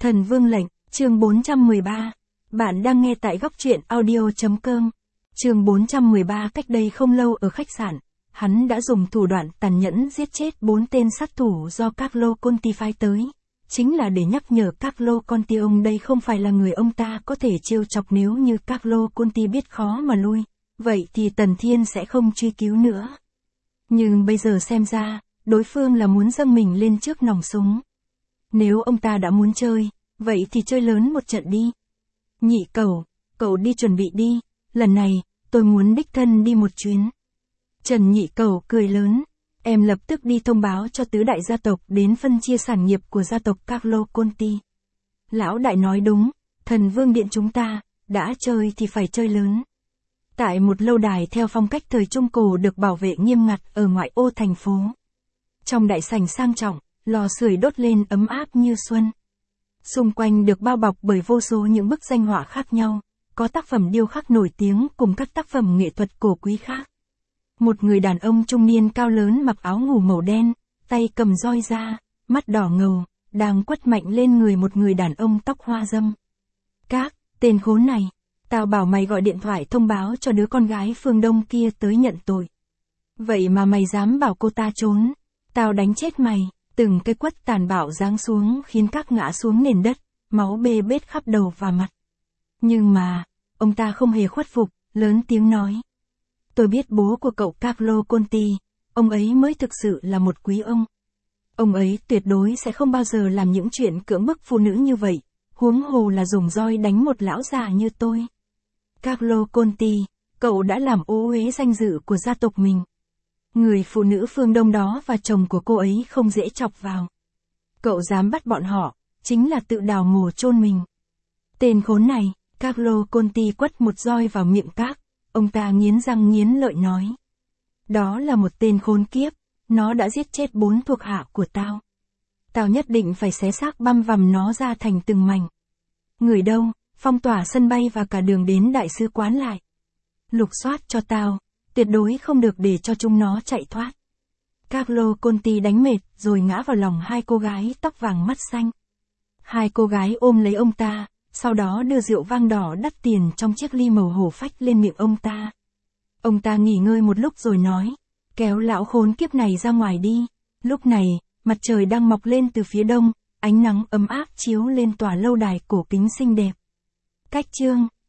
Thần Vương lệnh, chương 413. Bạn đang nghe tại góc truyện audio.com. Chương 413. Cách đây không lâu ở khách sạn, hắn đã dùng thủ đoạn tàn nhẫn giết chết 4 tên sát thủ do Carlo Conti phái tới. Chính là để nhắc nhở Carlo Conti ông đây không phải là người ông ta có thể trêu chọc, nếu như Carlo Conti biết khó mà lui, vậy thì Tần Thiên sẽ không truy cứu nữa. Nhưng bây giờ xem ra, đối phương là muốn dâng mình lên trước nòng súng. Nếu ông ta đã muốn chơi, vậy thì chơi lớn một trận đi. Nhị Cẩu, cậu đi chuẩn bị đi, lần này, tôi muốn đích thân đi một chuyến. Trần Nhị Cẩu cười lớn, em lập tức đi thông báo cho tứ đại gia tộc đến phân chia sản nghiệp của gia tộc Carlo Conti. Lão đại nói đúng, Thần Vương Điện chúng ta, đã chơi thì phải chơi lớn. Tại một lâu đài theo phong cách thời Trung Cổ được bảo vệ nghiêm ngặt ở ngoại ô thành phố. Trong đại sảnh sang trọng, lò sưởi đốt lên ấm áp như xuân. Xung quanh được bao bọc bởi vô số những bức danh họa khác nhau, có tác phẩm điêu khắc nổi tiếng cùng các tác phẩm nghệ thuật cổ quý khác. Một người đàn ông trung niên cao lớn mặc áo ngủ màu đen, tay cầm roi da, mắt đỏ ngầu, đang quất mạnh lên người một người đàn ông tóc hoa râm. Các tên khốn này, tao bảo mày gọi điện thoại thông báo cho đứa con gái phương Đông kia tới nhận tội. Vậy mà mày dám bảo cô ta trốn, tao đánh chết mày. Từng cây quất tàn bạo giáng xuống khiến các ngã xuống nền đất, máu bê bết khắp đầu và mặt. Nhưng mà, ông ta không hề khuất phục, lớn tiếng nói. Tôi biết bố của cậu Carlo Conti, ông ấy mới thực sự là một quý ông. Ông ấy tuyệt đối sẽ không bao giờ làm những chuyện cưỡng bức phụ nữ như vậy, huống hồ là dùng roi đánh một lão già như tôi. Carlo Conti, cậu đã làm ô uế danh dự của gia tộc mình. Người phụ nữ phương Đông đó và chồng của cô ấy không dễ chọc vào. Cậu dám bắt bọn họ, chính là tự đào mồ chôn mình. Tên khốn này, Carlo Conti quất một roi vào miệng Các, ông ta nghiến răng nghiến lợi nói. Đó là một tên khốn kiếp, nó đã giết chết 4 thuộc hạ của tao. Tao nhất định phải xé xác băm vằm nó ra thành từng mảnh. Người đâu, phong tỏa sân bay và cả đường đến đại sứ quán lại. Lục soát cho tao. Tuyệt đối không được để cho chúng nó chạy thoát. Carlo Conti đánh mệt rồi ngã vào lòng hai cô gái tóc vàng mắt xanh. Hai cô gái ôm lấy ông ta, sau đó đưa rượu vang đỏ đắt tiền trong chiếc ly màu hổ phách lên miệng ông ta. Ông ta nghỉ ngơi một lúc rồi nói, kéo lão khốn kiếp này ra ngoài đi. Lúc này, mặt trời đang mọc lên từ phía đông, ánh nắng ấm áp chiếu lên tòa lâu đài cổ kính xinh đẹp. Cách chương